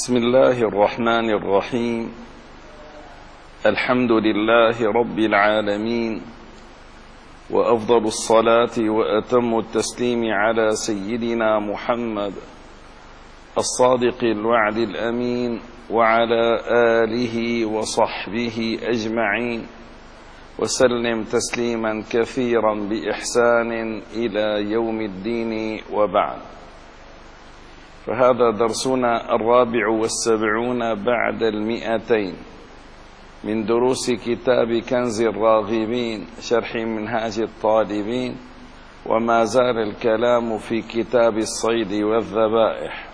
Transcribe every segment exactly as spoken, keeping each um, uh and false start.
بسم الله الرحمن الرحيم. الحمد لله رب العالمين، وأفضل الصلاة وأتم التسليم على سيدنا محمد الصادق الوعد الأمين، وعلى آله وصحبه أجمعين، وسلم تسليما كثيرا بإحسان إلى يوم الدين، وبعد. فهذا درسنا الرابع والسبعون بعد المئتين من دروس كتاب كنز الراغبين شرح منهاج الطالبين، وما زال الكلام في كتاب الصيد والذبائح.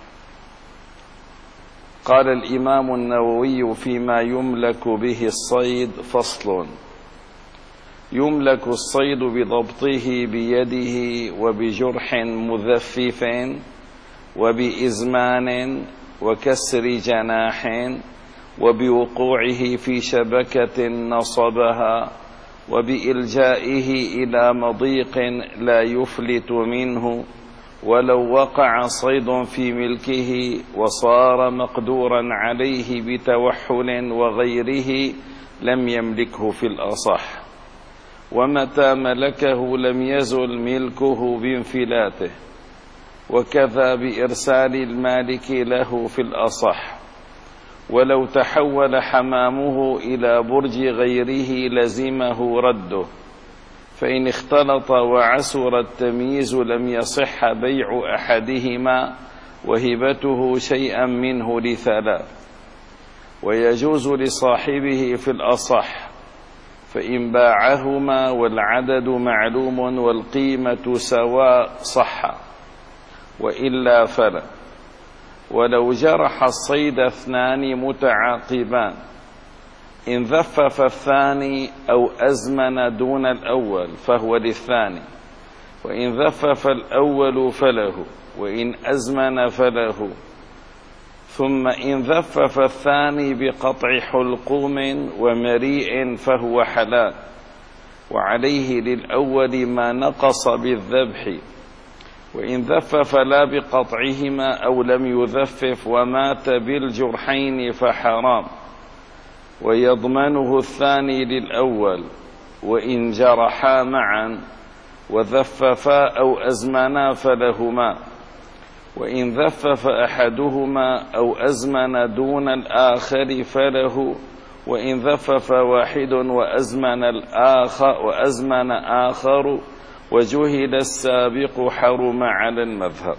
قال الإمام النووي فيما يملك به الصيد: فصل: يملك الصيد بضبطه بيده وبجرح مذفف وبإزمان وكسر جناح وبوقوعه في شبكة نصبها وبإلجائه إلى مضيق لا يفلت منه، ولو وقع صيد في ملكه وصار مقدورا عليه بتوحل وغيره لم يملكه في الأصح، ومتى ملكه لم يزل ملكه بانفلاته، وكذا بإرسال المالك له في الأصح. ولو تحول حمامه إلى برج غيره لزمه رده، فإن اختلط وعسر التمييز لم يصح بيع أحدهما وهبته شيئا منه لثلاث، ويجوز لصاحبه في الأصح، فإن باعهما والعدد معلوم والقيمة سواء صح، وإلا فلا. ولو جرح الصيد اثنان متعاقبان، إن ذفف الثاني أو أزمن دون الأول فهو للثاني، وإن ذفف الأول فله، وإن أزمن فله. ثم إن ذفف الثاني بقطع حلقوم ومريء فهو حلال، وعليه للأول ما نقص بالذبح. وإن ذفف لا بقطعهما أو لم يذفف ومات بالجرحين فحرام، ويضمنه الثاني للأول. وإن جرحا معا وذففا أو أزمنا فلهما، وإن ذفف أحدهما أو أزمن دون الآخر فله، وإن ذفف واحد وأزمن الآخر وأزمن آخر وجهل السابق حرم على المذهب.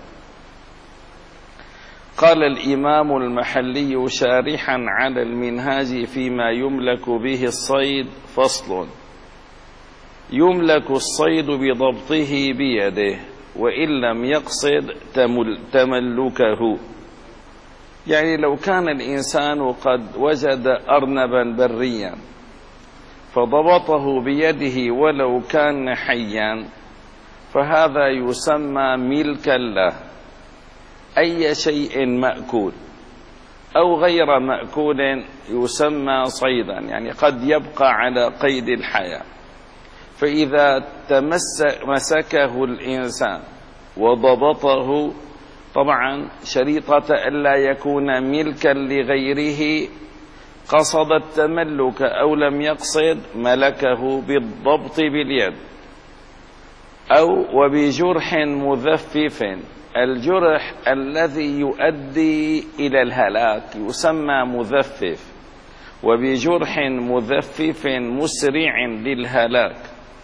قال الإمام المحلي شارحا على المنهاج فيما يملك به الصيد: فصل: يملك الصيد بضبطه بيده وإن لم يقصد تملكه. يعني لو كان الإنسان قد وجد أرنبا بريا فضبطه بيده ولو كان حيا، فهذا يسمى ملكا له. أي شيء مأكول أو غير مأكول يسمى صيدا، يعني قد يبقى على قيد الحياة. فإذا مسكه الإنسان وضبطه، طبعا شريطة ألا يكون ملكا لغيره، قصد التملك أو لم يقصد ملكه بالضبط باليد. أو وبجرح مذفف، الجرح الذي يؤدي إلى الهلاك يسمى مذفف، وبجرح مذفف مسرع للهلاك.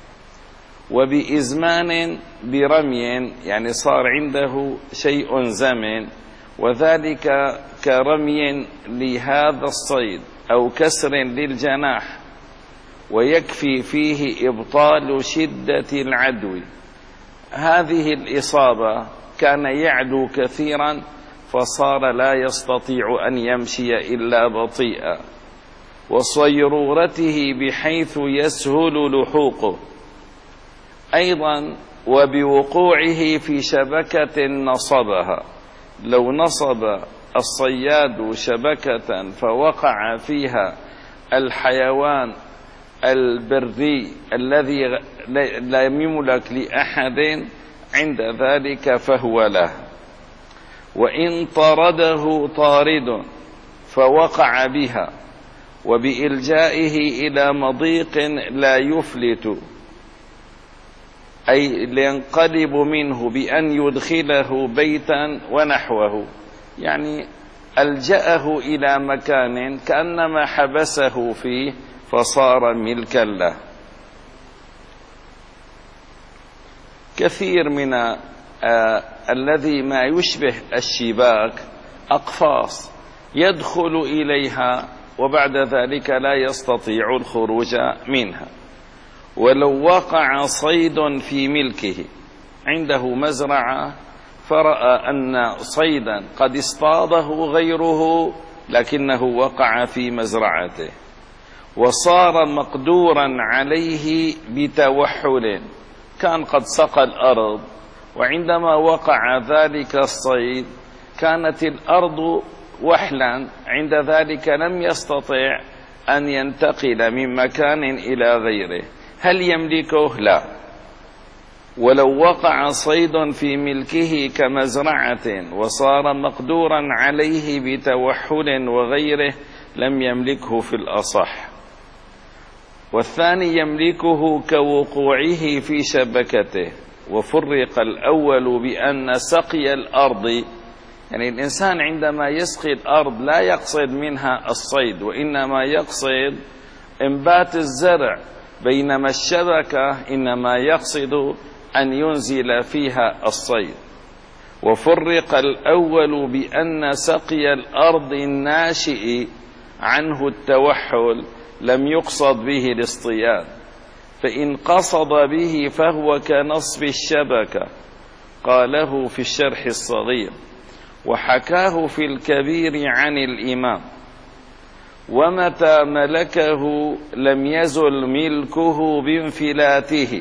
وبإزمان برمي، يعني صار عنده شيء زمن، وذلك كرمي لهذا الصيد أو كسر للجناح، ويكفي فيه إبطال شدة العدو. هذه الإصابة كان يعدو كثيرا فصار لا يستطيع أن يمشي إلا بطيئا، وصيرورته بحيث يسهل لحوقه. أيضا وبوقوعه في شبكة نصبها، لو نصب الصياد شبكة فوقع فيها الحيوان البري الذي لا يملك لأحد، عند ذلك فهو له. وإن طرده طارد، فوقع بها وبإلجائه إلى مضيق لا يفلت، أي لينقلب منه بأن يدخله بيتا ونحوه، يعني ألجأه إلى مكان كأنما حبسه فيه فصار ملكا له. كثير من آه الذي ما يشبه الشباك أقفاص يدخل إليها وبعد ذلك لا يستطيع الخروج منها. ولو وقع صيد في ملكه، عنده مزرعة فرأى أن صيدا قد اصطاده غيره لكنه وقع في مزرعته وصار مقدورا عليه بتوحل، كان قد سقى الأرض، وعندما وقع ذلك الصيد كانت الأرض وحلا، عند ذلك لم يستطع أن ينتقل من مكان إلى غيره. هل يملكه؟ لا. ولو وقع صيد في ملكه كمزرعة وصار مقدورا عليه بتوحل وغيره لم يملكه في الأصح. والثاني يملكه كوقوعه في شبكته. وفرق الأول بأن سقي الأرض، يعني الإنسان عندما يسقي الأرض لا يقصد منها الصيد وإنما يقصد إنبات الزرع، بينما الشبكة إنما يقصد أن ينزل فيها الصيد. وفرق الأول بأن سقي الأرض الناشئ عنه التوحل لم يقصد به الاصطياد، فإن قصد به فهو كنصب الشبكة، قاله في الشرح الصغير، وحكاه في الكبير عن الإمام. ومتى ملكه لم يزل ملكه بانفلاته،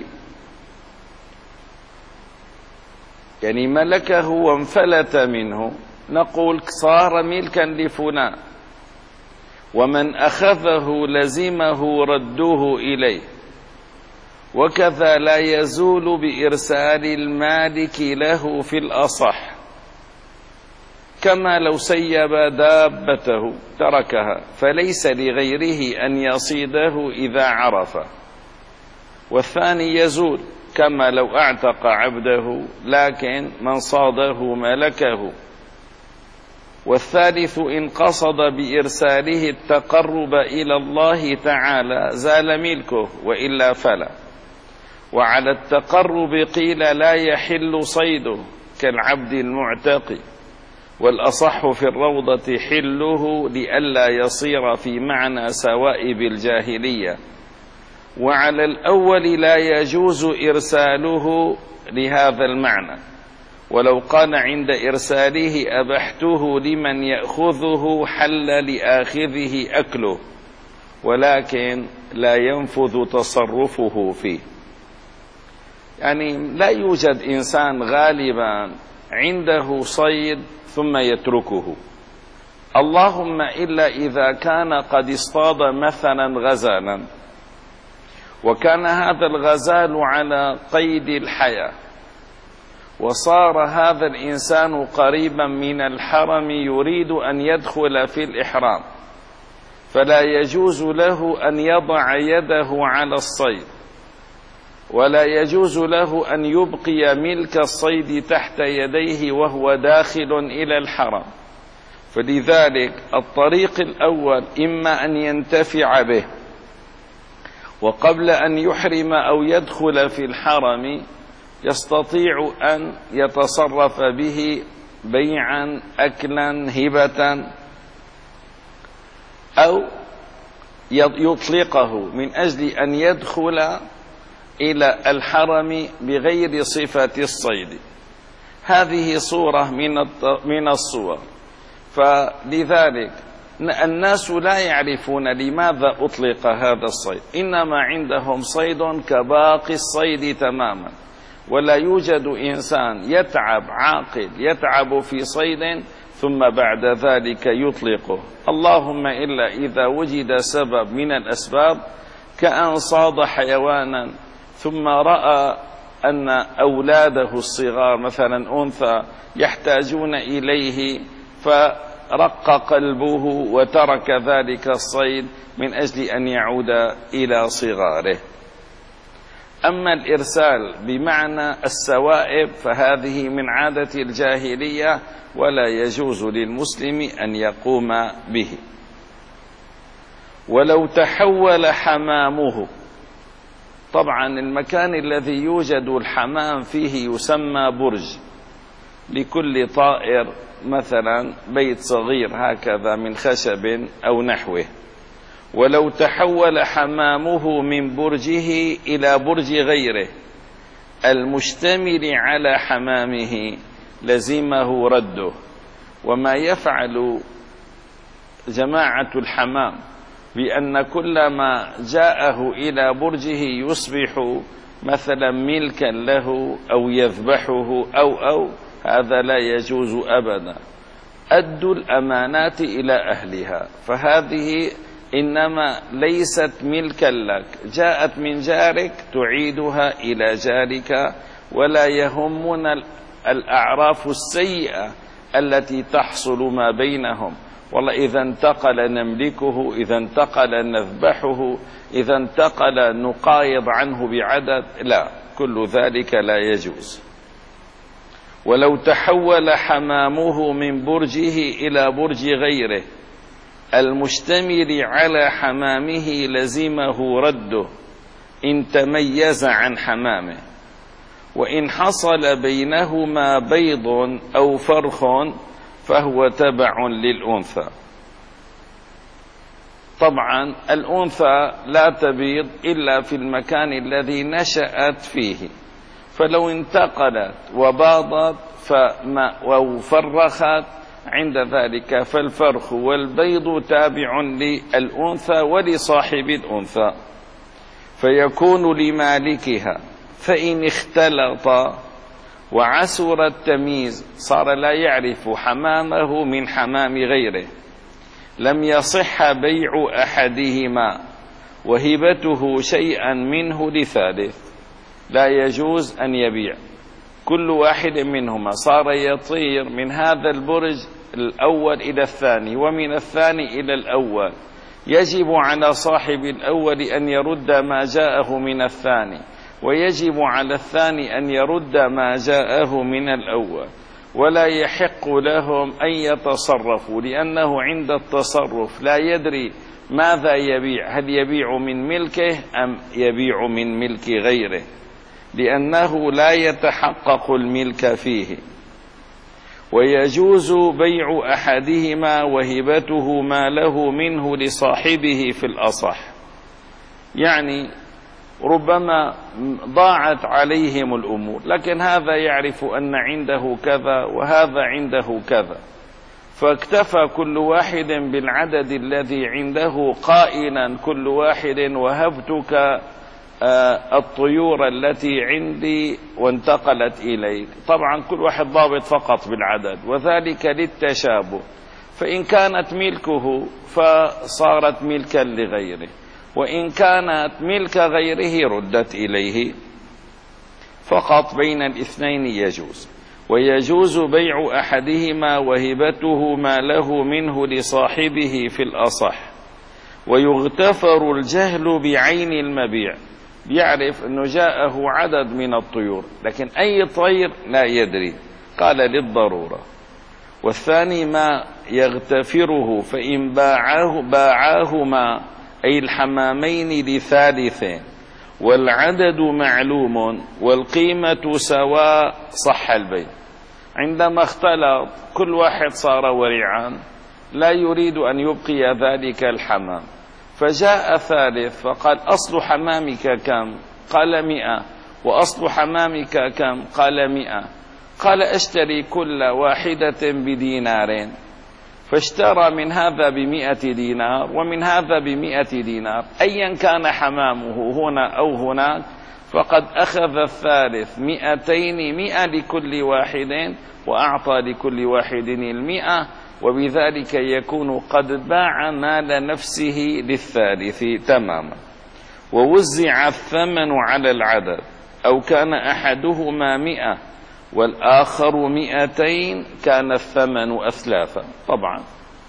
يعني ملكه وانفلت منه، نقول صار ملكا لفلان، ومن أخذه لزمه رده إليه. وكذا لا يزول بإرسال المالك له في الأصح، كما لو سيب دابته تركها فليس لغيره أن يصيده إذا عرفه. والثاني يزول كما لو اعتق عبده لكن من صاده ملكه. والثالث إن قصد بإرساله التقرب إلى الله تعالى زال ملكه وإلا فلا. وعلى التقرب قيل لا يحل صيده كالعبد المعتق، والأصح في الروضة حله لئلا يصير في معنى سوائب الجاهلية. وعلى الأول لا يجوز إرساله لهذا المعنى، ولو قال عند إرساله أبحته لمن يأخذه حل لآخذه أكله، ولكن لا ينفذ تصرفه فيه. يعني لا يوجد إنسان غالبا عنده صيد ثم يتركه، اللهم إلا إذا كان قد اصطاد مثلا غزالا وكان هذا الغزال على قيد الحياة، وصار هذا الإنسان قريبا من الحرم يريد أن يدخل في الإحرام، فلا يجوز له أن يضع يده على الصيد، ولا يجوز له أن يبقي ملك الصيد تحت يديه وهو داخل إلى الحرم. فلذلك الطريق الأول إما أن ينتفع به، وقبل أن يحرم أو يدخل في الحرم يستطيع أن يتصرف به بيعا أكلا هبة، أو يطلقه من أجل أن يدخل إلى الحرم بغير صفة الصيد. هذه صورة من الصور. فلذلك الناس لا يعرفون لماذا أطلق هذا الصيد، إنما عندهم صيد كباقي الصيد تماما، ولا يوجد إنسان يتعب عاقل يتعب في صيد ثم بعد ذلك يطلقه، اللهم إلا إذا وجد سبب من الأسباب، كأن صاد حيوانا ثم رأى أن أولاده الصغار مثلا أنثى يحتاجون إليه رق قلبه وترك ذلك الصيد من أجل أن يعود إلى صغاره. أما الإرسال بمعنى السوائب فهذه من عادة الجاهلية ولا يجوز للمسلم أن يقوم به. ولو تحول حمامه، طبعا المكان الذي يوجد الحمام فيه يسمى برج، لكل طائر مثلا بيت صغير هكذا من خشب أو نحوه. ولو تحول حمامه من برجه إلى برج غيره المشتمل على حمامه لزمه رده. وما يفعل جماعة الحمام بأن كلما جاءه إلى برجه يصبح مثلا ملكا له أو يذبحه أو أو هذا لا يجوز أبدا. أدوا الأمانات إلى أهلها، فهذه إنما ليست ملكا لك، جاءت من جارك تعيدها إلى جارك، ولا يهمنا الأعراف السيئة التي تحصل ما بينهم. والله إذا انتقل نملكه، إذا انتقل نذبحه، إذا انتقل نقايض عنه بعدد، لا، كل ذلك لا يجوز. ولو تحول حمامه من برجه إلى برج غيره المشتمل على حمامه لزمه رده إن تميز عن حمامه، وإن حصل بينهما بيض أو فرخ فهو تبع للأنثى. طبعا الأنثى لا تبيض إلا في المكان الذي نشأت فيه، فلو انتقلت وباضت فما أو فرخت عند ذلك فالفرخ والبيض تابع للأنثى ولصاحب الأنثى، فيكون لمالكها. فإن اختلط وعسر التمييز صار لا يعرف حمامه من حمام غيره لم يصح بيع أحدهما وهبته شيئا منه لثالث، لا يجوز أن يبيع. كل واحد منهما صار يطير من هذا البرج الأول إلى الثاني ومن الثاني إلى الأول، يجب على صاحب الأول أن يرد ما جاءه من الثاني، ويجب على الثاني أن يرد ما جاءه من الأول، ولا يحق لهم أن يتصرفوا، لأنه عند التصرف لا يدري ماذا يبيع، هل يبيع من ملكه أم يبيع من ملك غيره، لأنه لا يتحقق الملك فيه. ويجوز بيع أحدهما وهبته ما له منه لصاحبه في الأصح، يعني ربما ضاعت عليهم الأمور، لكن هذا يعرف أن عنده كذا وهذا عنده كذا، فاكتفى كل واحد بالعدد الذي عنده قائلا كل واحد وهبتك الطيور التي عندي وانتقلت إليك. طبعا كل واحد ضابط فقط بالعدد، وذلك للتشابه، فإن كانت ملكه فصارت ملكا لغيره، وإن كانت ملك غيره ردت إليه. فقط بين الاثنين يجوز. ويجوز بيع أحدهما وهبته ما له منه لصاحبه في الأصح. ويغتفر الجهل بعين المبيع، يعرف أنه جاءه عدد من الطيور لكن أي طير لا يدري، قال للضرورة. والثاني ما يغتفره فإن باعاه باعاهما أي الحمامين لثالثين والعدد معلوم والقيمة سواء صح البيع. عندما اختلط كل واحد صار ورعان لا يريد أن يبقي ذلك الحمام، فجاء ثالث فقال أصل حمامك كم؟ قال مئة. وأصل حمامك كم؟ قال مئة. قال اشتري كل واحدة بدينارين، فاشترى من هذا بمئة دينار ومن هذا بمئة دينار، أيا كان حمامه هنا أو هناك، فقد أخذ الثالث مئتين، مئة لكل واحد، وأعطى لكل واحد المئة، وبذلك يكون قد باع مال نفسه للثالث تماما. ووزع الثمن على العدد، أو كان أحدهما مئة والآخر مئتين كان الثمن أثلاثا طبعا.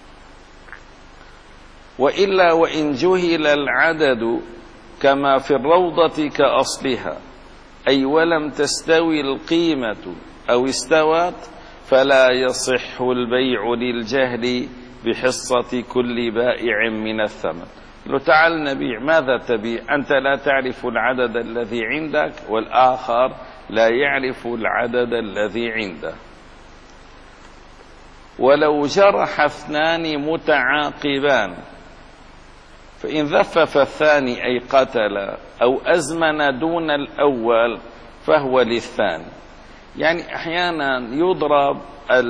وإلا وإن جهل العدد كما في الروضة كأصلها، أي ولم تستوي القيمة أو استوت، فلا يصح البيع للجهل بحصة كل بائع من الثمن. لو تعال نبيع، ماذا تبيع؟ أنت لا تعرف العدد الذي عندك والآخر لا يعرف العدد الذي عنده. ولو جرح اثنان متعاقبان، فإن ذفف الثاني أي قتل أو أزمن دون الأول فهو للثاني. يعني أحيانا يضرب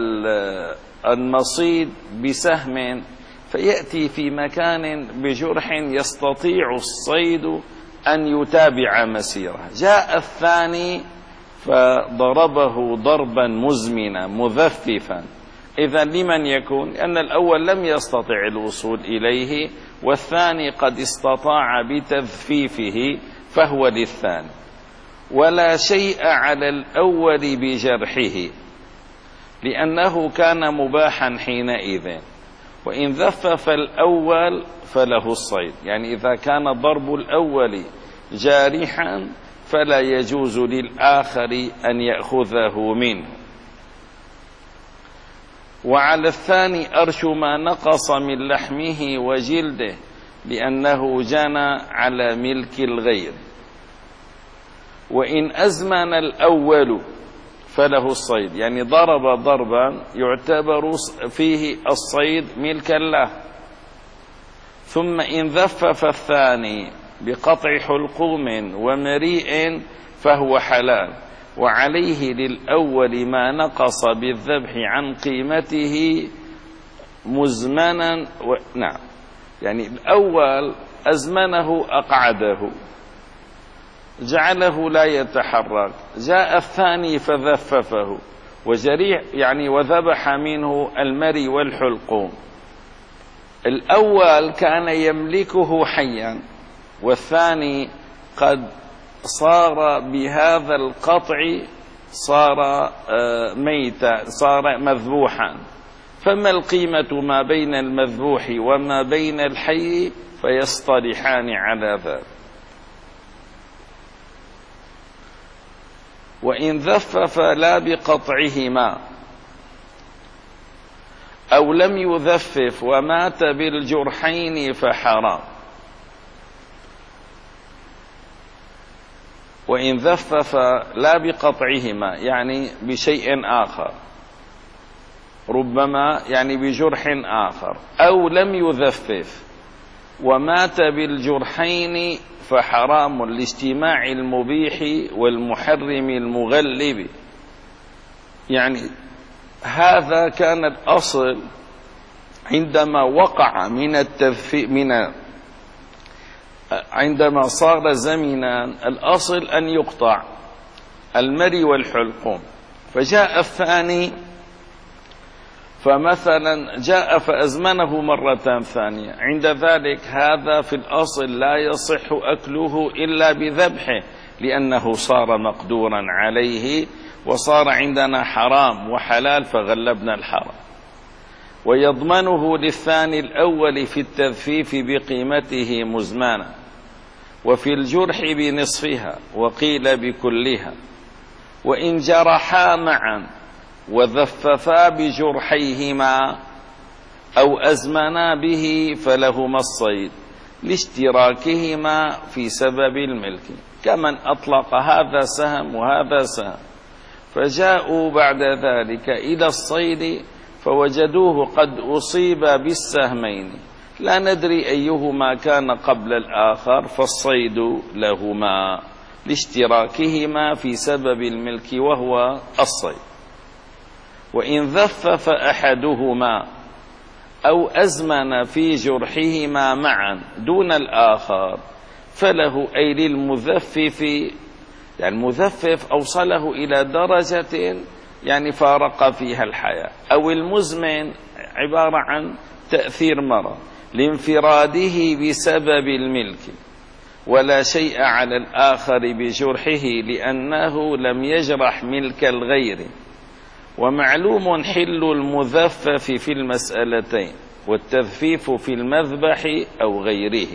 النصيد بسهم فيأتي في مكان بجرح يستطيع الصيد أن يتابع مسيره، جاء الثاني فضربه ضربا مزمنا مذففا. إذا لمن يكون؟ لأن الأول لم يستطع الوصول إليه والثاني قد استطاع بتذفيفه فهو للثاني. ولا شيء على الأول بجرحه لأنه كان مباحا حينئذ، وإن ذفف الأول فله الصيد. يعني إذا كان ضرب الأول جارحا فلا يجوز للآخر أن يأخذه منه. وعلى الثاني أرش ما نقص من لحمه وجلده لأنه جنى على ملك الغير. وإن أزمن الأول فله الصيد، يعني ضرب ضربا يعتبر فيه الصيد ملكا له. ثم إن ذفف الثاني بقطع حلقوم ومريء فهو حلال، وعليه للأول ما نقص بالذبح عن قيمته مزمنا و... نعم، يعني الأول أزمنه أقعده جعله لا يتحرك، جاء الثاني فذففه وجريح يعني وذبح منه المري والحلقوم. الأول كان يملكه حيا والثاني قد صار بهذا القطع صار ميتا، صار مذبوحا، فما القيمة ما بين المذبوح وما بين الحي؟ فيصطلحان على ذلك. وإن ذفف لا بقطعهما أو لم يذفف ومات بالجرحين فحرام. وإن ذفف لا بقطعهما يعني بشيء آخر، ربما يعني بجرح آخر، أو لم يذفف ومات بالجرحين فحرام لاجتماع المبيح والمحرم المغلب. يعني هذا كان الأصل عندما وقع من التذفيف من عندما صار زمنا، الأصل أن يقطع المري والحلقوم، فجاء الثاني فمثلا جاء فأزمنه مرة ثانية، عند ذلك هذا في الأصل لا يصح أكله إلا بذبحه لأنه صار مقدورا عليه وصار عندنا حرام وحلال فغلبنا الحرام. ويضمنه للثاني الأول في التذفيف بقيمته مزمانا، وفي الجرح بنصفها وقيل بكلها. وإن جرحا معا وذففا بجرحيهما أو أزمنا به فلهما الصيد لاشتراكهما في سبب الملك، كمن أطلق هذا سهم وهذا سهم، فجاءوا بعد ذلك إلى الصيد فوجدوه قد أصيب بالسهمين، لا ندري أيهما كان قبل الآخر، فالصيد لهما لاشتراكهما في سبب الملك وهو الصيد. وإن ذفف أحدهما أو أزمن في جرحهما معا دون الآخر فله، أي للمذفف، يعني المذفف أوصله إلى درجة يعني فارق فيها الحياة، أو المزمن عبارة عن تأثير مرض لانفراده بسبب الملك، ولا شيء على الآخر بجرحه لأنه لم يجرح ملك الغير. ومعلوم حل المذفف في المسألتين والتذفيف في المذبح أو غيره.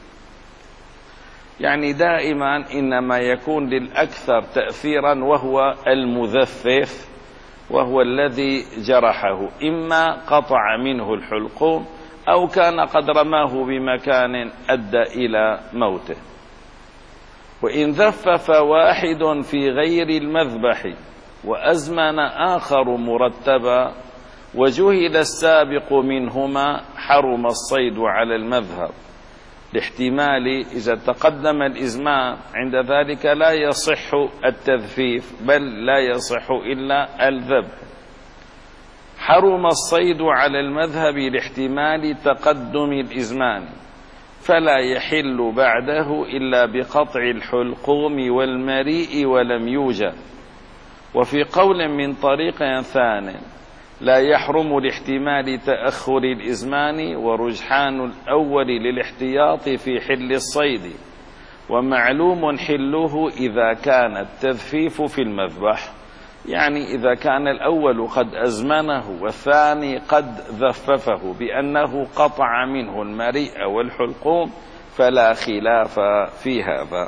يعني دائما إنما يكون للأكثر تأثيرا وهو المذفف، وهو الذي جرحه، إما قطع منه الحلقوم أو كان قد رماه بمكان أدى إلى موته. وإن ذفف واحد في غير المذبح وأزمن آخر مرتبا وجهل السابق منهما حرم الصيد على المذهب، لاحتمال إذا تقدم الإزمان عند ذلك لا يصح التذفيف بل لا يصح إلا الذبح. حرم الصيد على المذهب لاحتمال تقدم الإزمان، فلا يحل بعده إلا بقطع الحلقوم والمريء ولم يوجد. وفي قول من طريق ثان لا يحرم لاحتمال تأخر الإزمان ورجحان الأول للاحتياط في حل الصيد، ومعلوم حله إذا كان التذفيف في المذبح، يعني إذا كان الأول قد أزمنه والثاني قد ذففه بأنه قطع منه المريء والحلقوم فلا خلاف في هذا.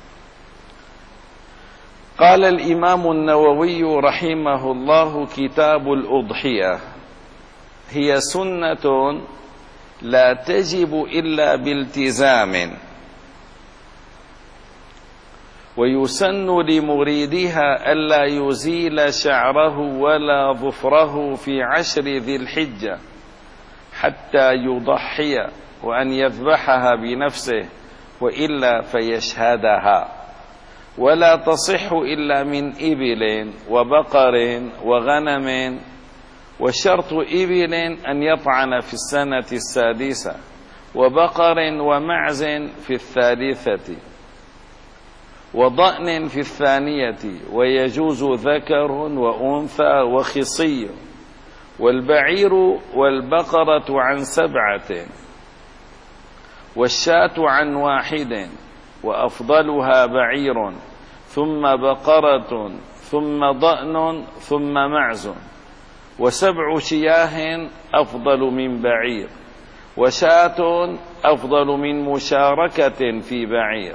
قال الإمام النووي رحمه الله: كتاب الأضحية هي سنة لا تجب إلا بالتزام، ويسن لمريدها ألا يزيل شعره ولا ظفره في عشر ذي الحجة حتى يضحي، وأن يذبحها بنفسه وإلا فيشهدها، ولا تصح إلا من إبل وبقر وغنم، وشرط إبل أن يطعن في السنة السادسة، وبقر ومعز في الثالثة، وضأن في الثانية، ويجوز ذكر وأنثى وخصي، والبعير والبقرة عن سبعة، والشاة عن واحد، وأفضلها بعير ثم بقرة ثم ضأن ثم معز، وسبع شياه أفضل من بعير، وشاة أفضل من مشاركة في بعير،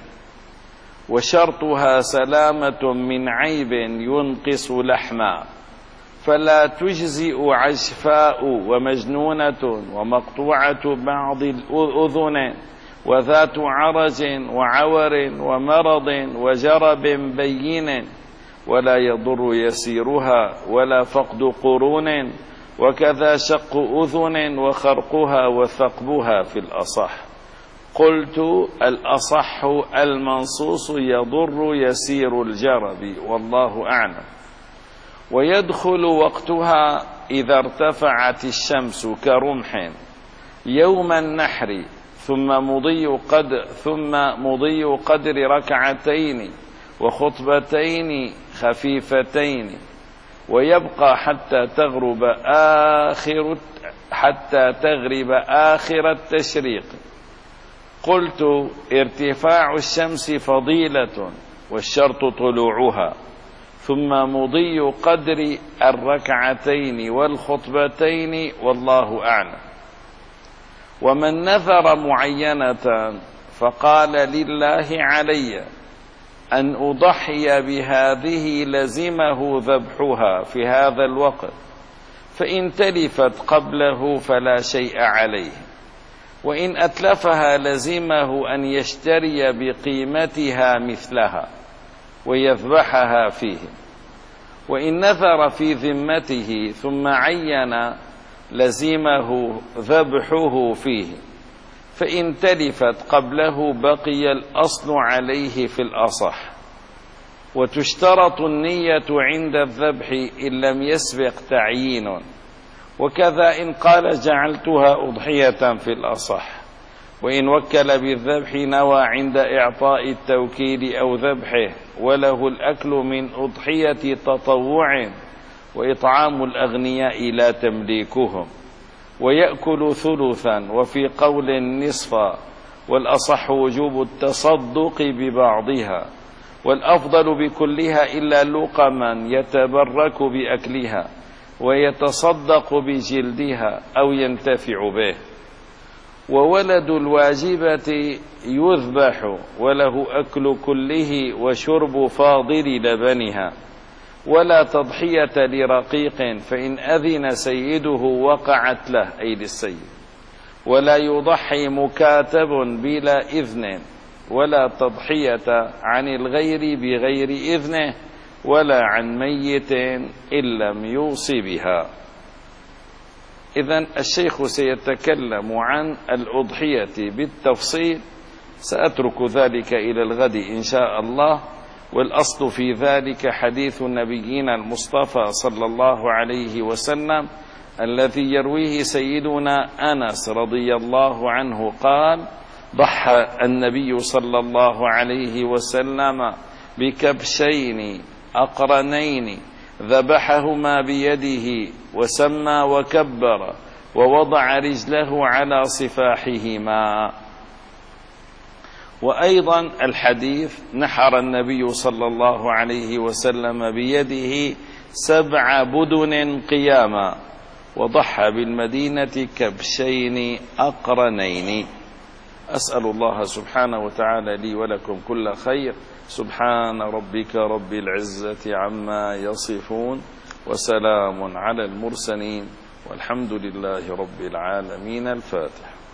وشرطها سلامة من عيب ينقص لحما، فلا تجزئ عجفاء ومجنونة ومقطوعة بعض الأذن وذات عرج وعور ومرض وجرب بين، ولا يضر يسيرها ولا فقد قرون، وكذا شق أذن وخرقها وثقبها في الأصح. قلت: الأصح المنصوص يضر يسير الجرب، والله أعلم. ويدخل وقتها إذا ارتفعت الشمس كرمح يوم النحر، ثم مضي قدر ثم مضي قدر ركعتين وخطبتين خفيفتين، ويبقى حتى تغرب آخر حتى تغرب آخر التشريق. قلت: ارتفاع الشمس فضيلة والشرط طلوعها، ثم مضي قدر الركعتين والخطبتين، والله أعلم. ومن نذر معينة فقال: لله علي أن أضحي بهذه لزمه ذبحها في هذا الوقت، فإن تلفت قبله فلا شيء عليه، وإن أتلفها لزمه أن يشتري بقيمتها مثلها ويذبحها فيه. وإن نذر في ذمته ثم عين لزمه ذبحه فيه، فإن تلفت قبله بقي الأصل عليه في الأصح. وتشترط النية عند الذبح إن لم يسبق تعيين، وكذا إن قال جعلتها أضحية في الأصح. وإن وكل بالذبح نوى عند إعطاء التوكيل أو ذبحه، وله الأكل من أضحية تطوع، وإطعام الأغنياء لا تمليكهم، ويأكل ثلثا، وفي قول نصفا، والأصح وجوب التصدق ببعضها، والأفضل بكلها إلا لقما يتبرك بأكلها ويتصدق بجلدها أو ينتفع به. وولد الواجبة يذبح وله أكل كله وشرب فاضل لبنها، ولا تضحية لرقيق، فإن أذن سيده وقعت له أي للسيد. ولا يضحي مكاتب بلا إذن، ولا تضحية عن الغير بغير إذنه، ولا عن ميت إن لم يوص بها. إذن الشيخ سيتكلم عن الأضحية بالتفصيل، سأترك ذلك إلى الغد إن شاء الله. والأصل في ذلك حديث نبينا المصطفى صلى الله عليه وسلم الذي يرويه سيدنا أنس رضي الله عنه قال: ضحى النبي صلى الله عليه وسلم بكبشين أقرنين ذبحهما بيده وسمى وكبر ووضع رجله على صفاحهما. وأيضا الحديث: نحر النبي صلى الله عليه وسلم بيده سبع بدن قياما، وضحى بالمدينة كبشين أقرنين. أسأل الله سبحانه وتعالى لي ولكم كل خير. سبحان ربك رب العزة عما يصفون، وسلام على المرسلين، والحمد لله رب العالمين. الفاتح.